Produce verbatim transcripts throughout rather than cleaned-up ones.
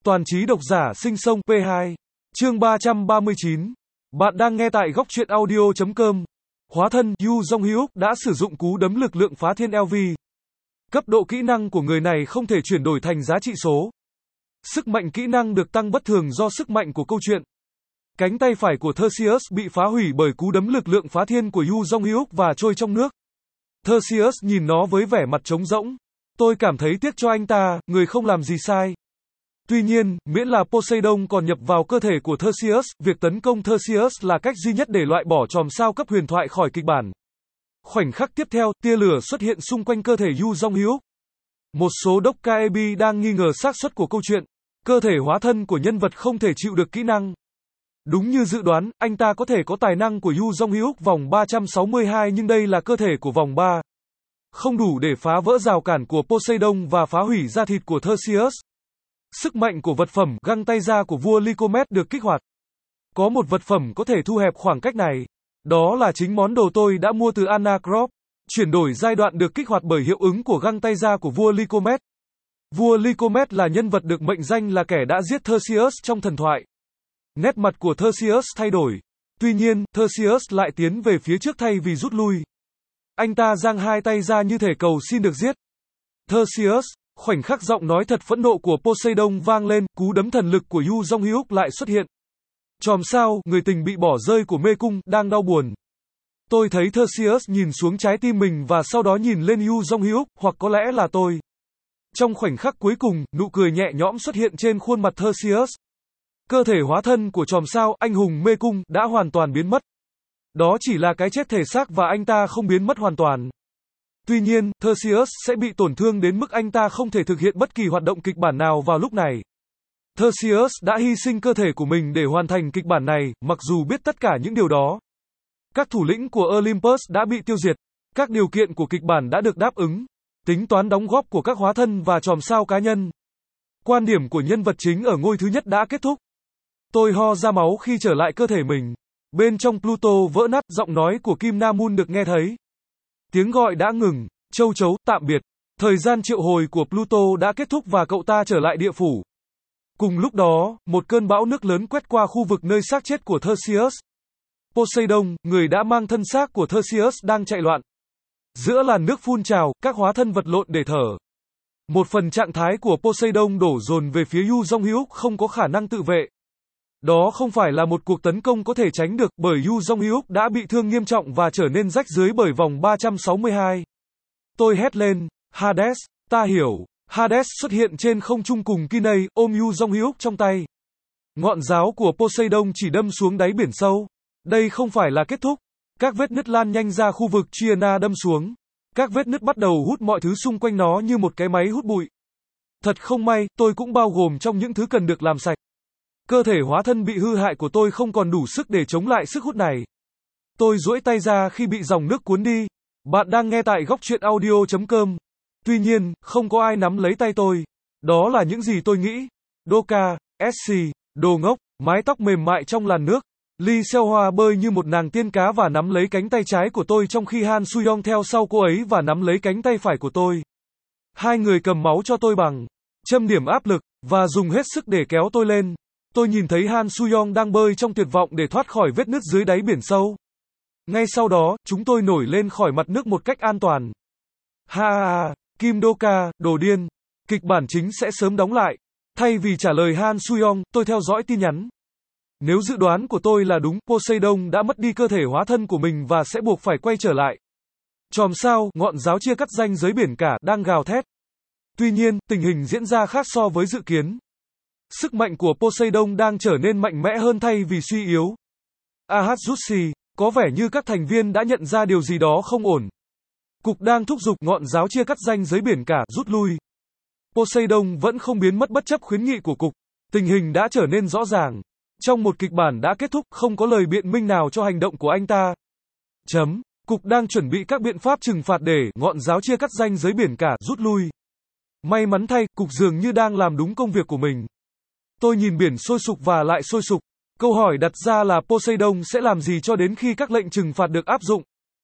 Toàn trí độc giả sinh sông pê hai. Chương ba trăm ba mươi chín. Bạn đang nghe tại góc truyện audio chấm com. Hóa thân Yu Jong-hyuk đã sử dụng cú đấm lực lượng phá thiên lv. Cấp độ kỹ năng của người này không thể chuyển đổi thành giá trị số. Sức mạnh kỹ năng được tăng bất thường do sức mạnh của câu chuyện. Cánh tay phải của Theseus bị phá hủy bởi cú đấm lực lượng phá thiên của Yu Jong-hyuk và trôi trong nước. Theseus nhìn nó với vẻ mặt trống rỗng. Tôi cảm thấy tiếc cho anh ta, người không làm gì sai. Tuy nhiên, miễn là Poseidon còn nhập vào cơ thể của Theseus, việc tấn công Theseus là cách duy nhất để loại bỏ chòm sao cấp huyền thoại khỏi kịch bản. Khoảnh khắc tiếp theo, tia lửa xuất hiện xung quanh cơ thể Yu Jong-hyuk. Một số Dokkaebi đang nghi ngờ xác suất của câu chuyện. Cơ thể hóa thân của nhân vật không thể chịu được kỹ năng. Đúng như dự đoán, anh ta có thể có tài năng của Yu Jong-hyuk vòng ba trăm sáu mươi hai nhưng đây là cơ thể của vòng ba. Không đủ để phá vỡ rào cản của Poseidon và phá hủy da thịt của Theseus. Sức mạnh của vật phẩm găng tay ra của vua Lycomet được kích hoạt. Có một vật phẩm có thể thu hẹp khoảng cách này. Đó là chính món đồ tôi đã mua từ Anacrop. Chuyển đổi giai đoạn được kích hoạt bởi hiệu ứng của găng tay ra của vua Lycomet. Vua Lycomet là nhân vật được mệnh danh là kẻ đã giết Theseus trong thần thoại. Nét mặt của Theseus thay đổi. Tuy nhiên, Theseus lại tiến về phía trước thay vì rút lui. Anh ta giang hai tay ra như thể cầu xin được giết. Theseus, khoảnh khắc giọng nói thật phẫn nộ của Poseidon vang lên, cú đấm thần lực của Yu Jong-hyuk lại xuất hiện. Chòm sao, người tình bị bỏ rơi của mê cung, đang đau buồn. Tôi thấy Theseus nhìn xuống trái tim mình và sau đó nhìn lên Yu Jong-hyuk, hoặc có lẽ là tôi. Trong khoảnh khắc cuối cùng, nụ cười nhẹ nhõm xuất hiện trên khuôn mặt Theseus. Cơ thể hóa thân của chòm sao, anh hùng mê cung, đã hoàn toàn biến mất. Đó chỉ là cái chết thể xác và anh ta không biến mất hoàn toàn. Tuy nhiên, Theseus sẽ bị tổn thương đến mức anh ta không thể thực hiện bất kỳ hoạt động kịch bản nào vào lúc này. Theseus đã hy sinh cơ thể của mình để hoàn thành kịch bản này, mặc dù biết tất cả những điều đó. Các thủ lĩnh của Olympus đã bị tiêu diệt. Các điều kiện của kịch bản đã được đáp ứng. Tính toán đóng góp của các hóa thân và chòm sao cá nhân. Quan điểm của nhân vật chính ở ngôi thứ nhất đã kết thúc. Tôi ho ra máu khi trở lại cơ thể mình. Bên trong Pluto vỡ nát, giọng nói của Kim Na Moon được nghe thấy. Tiếng gọi đã ngừng, châu chấu, tạm biệt. Thời gian triệu hồi của Pluto đã kết thúc và cậu ta trở lại địa phủ. Cùng lúc đó, một cơn bão nước lớn quét qua khu vực nơi xác chết của Theseus. Poseidon, người đã mang thân xác của Theseus đang chạy loạn. Giữa làn nước phun trào, các hóa thân vật lộn để thở. Một phần trạng thái của Poseidon đổ dồn về phía Yu Jong-hyuk không có khả năng tự vệ. Đó không phải là một cuộc tấn công có thể tránh được, bởi Yu Jong-hyuk đã bị thương nghiêm trọng và trở nên rách rưới bởi vòng ba trăm sáu mươi hai. Tôi hét lên, Hades, ta hiểu. Hades xuất hiện trên không trung cùng Kinei, ôm Yu Jong-hyuk trong tay. Ngọn giáo của Poseidon chỉ đâm xuống đáy biển sâu. Đây không phải là kết thúc. Các vết nứt lan nhanh ra khu vực Chiana đâm xuống. Các vết nứt bắt đầu hút mọi thứ xung quanh nó như một cái máy hút bụi. Thật không may, tôi cũng bao gồm trong những thứ cần được làm sạch. Cơ thể hóa thân bị hư hại của tôi không còn đủ sức để chống lại sức hút này. Tôi duỗi tay ra khi bị dòng nước cuốn đi. Bạn đang nghe tại góc truyện audio chấm com. Tuy nhiên, không có ai nắm lấy tay tôi. Đó là những gì tôi nghĩ. Doka, ét xê, đồ ngốc, mái tóc mềm mại trong làn nước. Lee Seo-hwa bơi như một nàng tiên cá và nắm lấy cánh tay trái của tôi trong khi Han Soo-young theo sau cô ấy và nắm lấy cánh tay phải của tôi. Hai người cầm máu cho tôi bằng châm điểm áp lực và dùng hết sức để kéo tôi lên. Tôi nhìn thấy Han Soo-young đang bơi trong tuyệt vọng để thoát khỏi vết nứt dưới đáy biển sâu. Ngay sau đó, chúng tôi nổi lên khỏi mặt nước một cách an toàn. Ha ha ha, Kim Doka, đồ điên. Kịch bản chính sẽ sớm đóng lại. Thay vì trả lời Han Soo-young, tôi theo dõi tin nhắn. Nếu dự đoán của tôi là đúng, Poseidon đã mất đi cơ thể hóa thân của mình và sẽ buộc phải quay trở lại. Chòm sao, ngọn giáo chia cắt ranh giới biển cả, đang gào thét. Tuy nhiên, tình hình diễn ra khác so với dự kiến. Sức mạnh của Poseidon đang trở nên mạnh mẽ hơn thay vì suy yếu. Ahasushi, có vẻ như các thành viên đã nhận ra điều gì đó không ổn. Cục đang thúc giục ngọn giáo chia cắt ranh giới biển cả rút lui. Poseidon vẫn không biến mất bất chấp khuyến nghị của cục. Tình hình đã trở nên rõ ràng. Trong một kịch bản đã kết thúc, không có lời biện minh nào cho hành động của anh ta. Chấm. Cục đang chuẩn bị các biện pháp trừng phạt để ngọn giáo chia cắt ranh giới biển cả rút lui. May mắn thay, cục dường như đang làm đúng công việc của mình. Tôi nhìn biển sôi sục và lại sôi sục. Câu hỏi đặt ra là Poseidon sẽ làm gì cho đến khi các lệnh trừng phạt được áp dụng.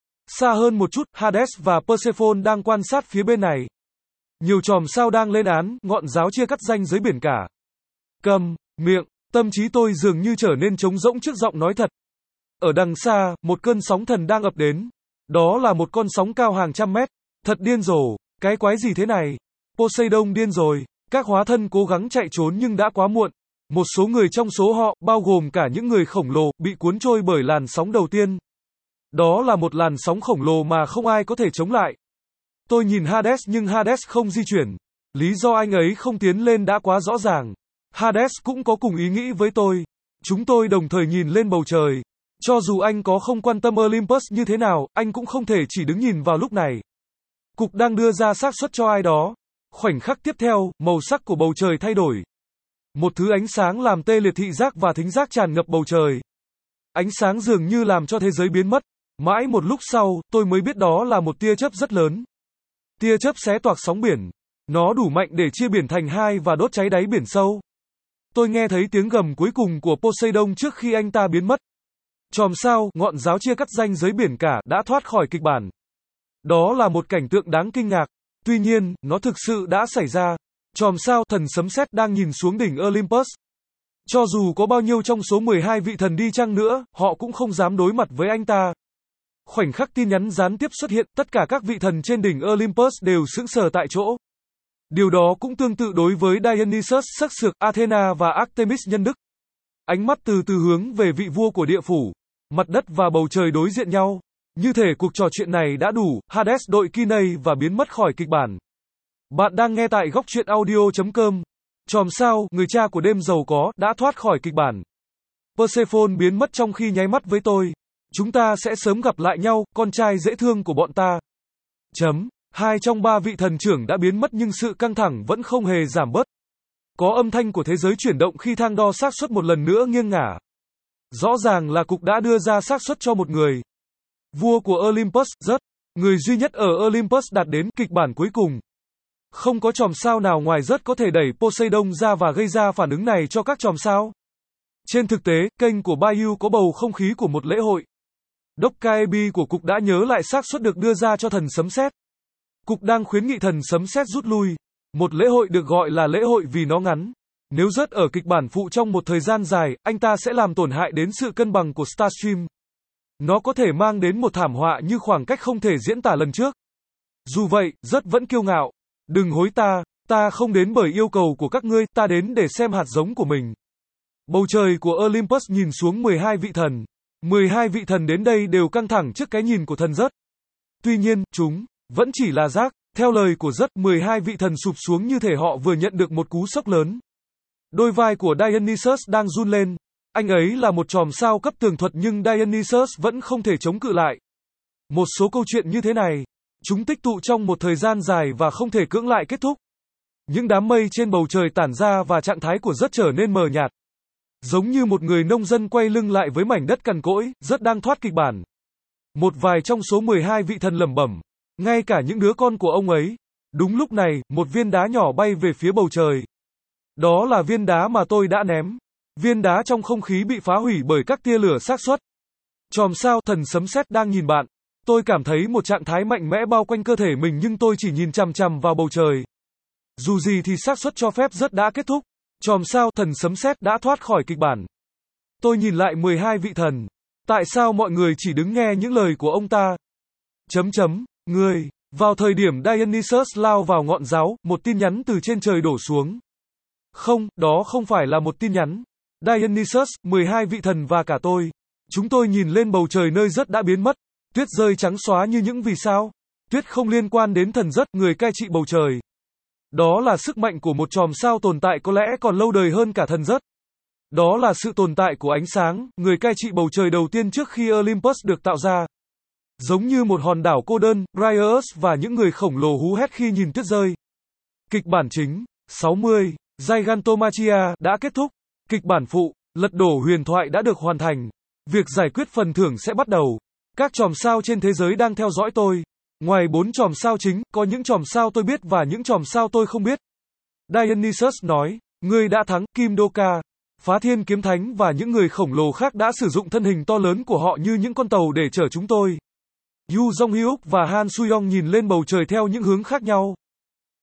Xa hơn một chút, Hades và Persephone đang quan sát phía bên này. Nhiều chòm sao đang lên án ngọn giáo chia cắt ranh giới biển cả. Câm miệng, tâm trí tôi dường như trở nên trống rỗng trước giọng nói thật. Ở đằng xa, một cơn sóng thần đang ập đến. Đó là một con sóng cao hàng trăm mét. Thật điên rồ, cái quái gì thế này? Poseidon điên rồi. Các hóa thân cố gắng chạy trốn nhưng đã quá muộn. Một số người trong số họ, bao gồm cả những người khổng lồ, bị cuốn trôi bởi làn sóng đầu tiên. Đó là một làn sóng khổng lồ mà không ai có thể chống lại. Tôi nhìn Hades nhưng Hades không di chuyển. Lý do anh ấy không tiến lên đã quá rõ ràng. Hades cũng có cùng ý nghĩ với tôi. Chúng tôi đồng thời nhìn lên bầu trời. Cho dù anh có không quan tâm Olympus như thế nào, anh cũng không thể chỉ đứng nhìn vào lúc này. Cục đang đưa ra xác suất cho ai đó. Khoảnh khắc tiếp theo, màu sắc của bầu trời thay đổi. Một thứ ánh sáng làm tê liệt thị giác và thính giác tràn ngập bầu trời. Ánh sáng dường như làm cho thế giới biến mất. Mãi một lúc sau, tôi mới biết đó là một tia chớp rất lớn. Tia chớp xé toạc sóng biển. Nó đủ mạnh để chia biển thành hai và đốt cháy đáy biển sâu. Tôi nghe thấy tiếng gầm cuối cùng của Poseidon trước khi anh ta biến mất. Chòm sao, ngọn giáo chia cắt ranh giới biển cả, đã thoát khỏi kịch bản. Đó là một cảnh tượng đáng kinh ngạc. Tuy nhiên, nó thực sự đã xảy ra. Chòm sao, thần sấm sét đang nhìn xuống đỉnh Olympus. Cho dù có bao nhiêu trong số mười hai vị thần đi chăng nữa, họ cũng không dám đối mặt với anh ta. Khoảnh khắc tin nhắn gián tiếp xuất hiện, tất cả các vị thần trên đỉnh Olympus đều sững sờ tại chỗ. Điều đó cũng tương tự đối với Dionysus sắc sược, Athena và Artemis nhân đức. Ánh mắt từ từ hướng về vị vua của địa phủ. Mặt đất và bầu trời đối diện nhau. Như thể cuộc trò chuyện này đã đủ, Hades đội Kinney và biến mất khỏi kịch bản. Bạn đang nghe tại góc truyện audio chấm com. Chòm sao, người cha của đêm giàu có, đã thoát khỏi kịch bản. Persephone biến mất trong khi nháy mắt với tôi. Chúng ta sẽ sớm gặp lại nhau, con trai dễ thương của bọn ta. Chấm. Hai trong ba vị thần trưởng đã biến mất nhưng sự căng thẳng vẫn không hề giảm bớt. Có âm thanh của thế giới chuyển động khi thang đo xác suất một lần nữa nghiêng ngả. Rõ ràng là cục đã đưa ra xác suất cho một người. Vua của Olympus, rất. Người duy nhất ở Olympus đạt đến kịch bản cuối cùng. Không có chòm sao nào ngoài rất có thể đẩy Poseidon ra và gây ra phản ứng này cho các chòm sao. Trên thực tế, kênh của Bayou có bầu không khí của một lễ hội. Dokkaebi của cục đã nhớ lại xác suất được đưa ra cho thần sấm sét. Cục đang khuyến nghị thần sấm sét rút lui. Một lễ hội được gọi là lễ hội vì nó ngắn. Nếu rớt ở kịch bản phụ trong một thời gian dài, anh ta sẽ làm tổn hại đến sự cân bằng của Starstream. Nó có thể mang đến một thảm họa như khoảng cách không thể diễn tả lần trước. Dù vậy, rất vẫn kiêu ngạo. Đừng hối ta, ta không đến bởi yêu cầu của các ngươi, ta đến để xem hạt giống của mình. Bầu trời của Olympus nhìn xuống mười hai vị thần. mười hai vị thần đến đây đều căng thẳng trước cái nhìn của thần Rất. Tuy nhiên, chúng vẫn chỉ là rác. Theo lời của Rất, mười hai vị thần sụp xuống như thể họ vừa nhận được một cú sốc lớn. Đôi vai của Dionysus đang run lên. Anh ấy là một chòm sao cấp tường thuật nhưng Dionysus vẫn không thể chống cự lại. Một số câu chuyện như thế này, chúng tích tụ trong một thời gian dài và không thể cưỡng lại kết thúc. Những đám mây trên bầu trời tản ra và trạng thái của Rất trở nên mờ nhạt. Giống như một người nông dân quay lưng lại với mảnh đất cằn cỗi, Rất đang thoát kịch bản. Một vài trong số mười hai vị thần lẩm bẩm, ngay cả những đứa con của ông ấy. Đúng lúc này, một viên đá nhỏ bay về phía bầu trời. Đó là viên đá mà tôi đã ném. Viên đá trong không khí bị phá hủy bởi các tia lửa xác suất. Chòm sao, thần sấm sét đang nhìn bạn. Tôi cảm thấy một trạng thái mạnh mẽ bao quanh cơ thể mình nhưng tôi chỉ nhìn chằm chằm vào bầu trời. Dù gì thì xác suất cho phép Rất đã kết thúc. Chòm sao, thần sấm sét đã thoát khỏi kịch bản. Tôi nhìn lại mười hai vị thần. Tại sao mọi người chỉ đứng nghe những lời của ông ta? Chấm chấm, người. Vào thời điểm Dionysus lao vào ngọn giáo, một tin nhắn từ trên trời đổ xuống. Không, đó không phải là một tin nhắn. Dionysus, mười hai vị thần và cả tôi. Chúng tôi nhìn lên bầu trời nơi Rất đã biến mất. Tuyết rơi trắng xóa như những vì sao. Tuyết không liên quan đến thần Rất, người cai trị bầu trời. Đó là sức mạnh của một chòm sao tồn tại có lẽ còn lâu đời hơn cả thần Rất. Đó là sự tồn tại của ánh sáng, người cai trị bầu trời đầu tiên trước khi Olympus được tạo ra. Giống như một hòn đảo cô đơn, Briareus và những người khổng lồ hú hét khi nhìn tuyết rơi. Kịch bản chính, sáu mươi, Gigantomachia, đã kết thúc. Kịch bản phụ, lật đổ huyền thoại đã được hoàn thành. Việc giải quyết phần thưởng sẽ bắt đầu. Các chòm sao trên thế giới đang theo dõi tôi. Ngoài bốn chòm sao chính, có những chòm sao tôi biết và những chòm sao tôi không biết. Dionysus nói, ngươi đã thắng, Kim Doka. Phá Thiên Kiếm Thánh và những người khổng lồ khác đã sử dụng thân hình to lớn của họ như những con tàu để chở chúng tôi. Yu Jong-hyuk và Han Soo-young nhìn lên bầu trời theo những hướng khác nhau.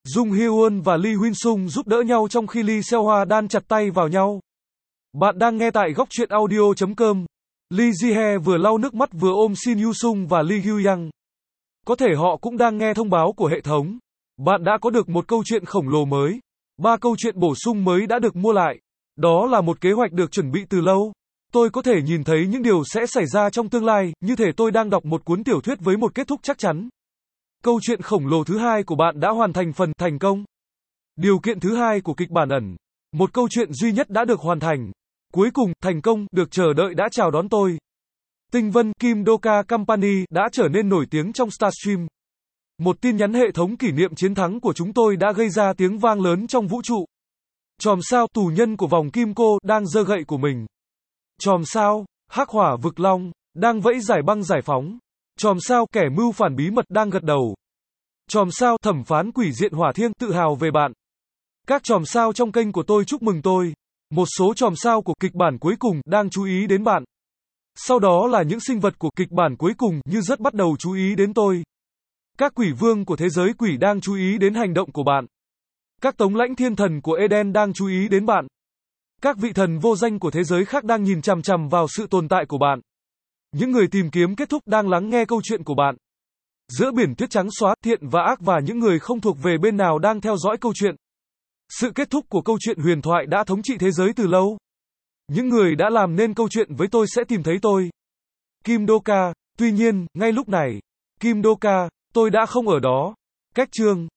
Jung Hyun và Lee Hyun Sung giúp đỡ nhau trong khi Lee Seo Hwa đan chặt tay vào nhau. Bạn đang nghe tại góc truyện audio.com. Lee Ji-hye vừa lau nước mắt vừa ôm Shin Yu-sung và Lee Hyu-yang. Có thể họ cũng đang nghe thông báo của hệ thống. Bạn đã có được một câu chuyện khổng lồ mới. Ba câu chuyện bổ sung mới đã được mua lại. Đó là một kế hoạch được chuẩn bị từ lâu. Tôi có thể nhìn thấy những điều sẽ xảy ra trong tương lai, như thể tôi đang đọc một cuốn tiểu thuyết với một kết thúc chắc chắn. Câu chuyện khổng lồ thứ hai của bạn đã hoàn thành phần thành công. Điều kiện thứ hai của kịch bản ẩn. Một câu chuyện duy nhất đã được hoàn thành. Cuối cùng, thành công, được chờ đợi đã chào đón tôi. Tinh vân Kim Doka Company đã trở nên nổi tiếng trong Starstream. Một tin nhắn hệ thống kỷ niệm chiến thắng của chúng tôi đã gây ra tiếng vang lớn trong vũ trụ. Chòm sao, tù nhân của vòng kim cô, đang giơ gậy của mình. Chòm sao, hắc hỏa vực long, đang vẫy giải băng giải phóng. Chòm sao, kẻ mưu phản bí mật đang gật đầu. Chòm sao, thẩm phán quỷ diện hỏa thiêng, tự hào về bạn. Các chòm sao trong kênh của tôi chúc mừng tôi. Một số chòm sao của kịch bản cuối cùng đang chú ý đến bạn. Sau đó là những sinh vật của kịch bản cuối cùng như rất bắt đầu chú ý đến tôi. Các quỷ vương của thế giới quỷ đang chú ý đến hành động của bạn. Các tống lãnh thiên thần của Eden đang chú ý đến bạn. Các vị thần vô danh của thế giới khác đang nhìn chằm chằm vào sự tồn tại của bạn. Những người tìm kiếm kết thúc đang lắng nghe câu chuyện của bạn. Giữa biển tuyết trắng xóa, thiện và ác và những người không thuộc về bên nào đang theo dõi câu chuyện. Sự kết thúc của câu chuyện huyền thoại đã thống trị thế giới từ lâu. Những người đã làm nên câu chuyện với tôi sẽ tìm thấy tôi. Kim Doka, tuy nhiên, ngay lúc này, Kim Doka, tôi đã không ở đó. Cách chương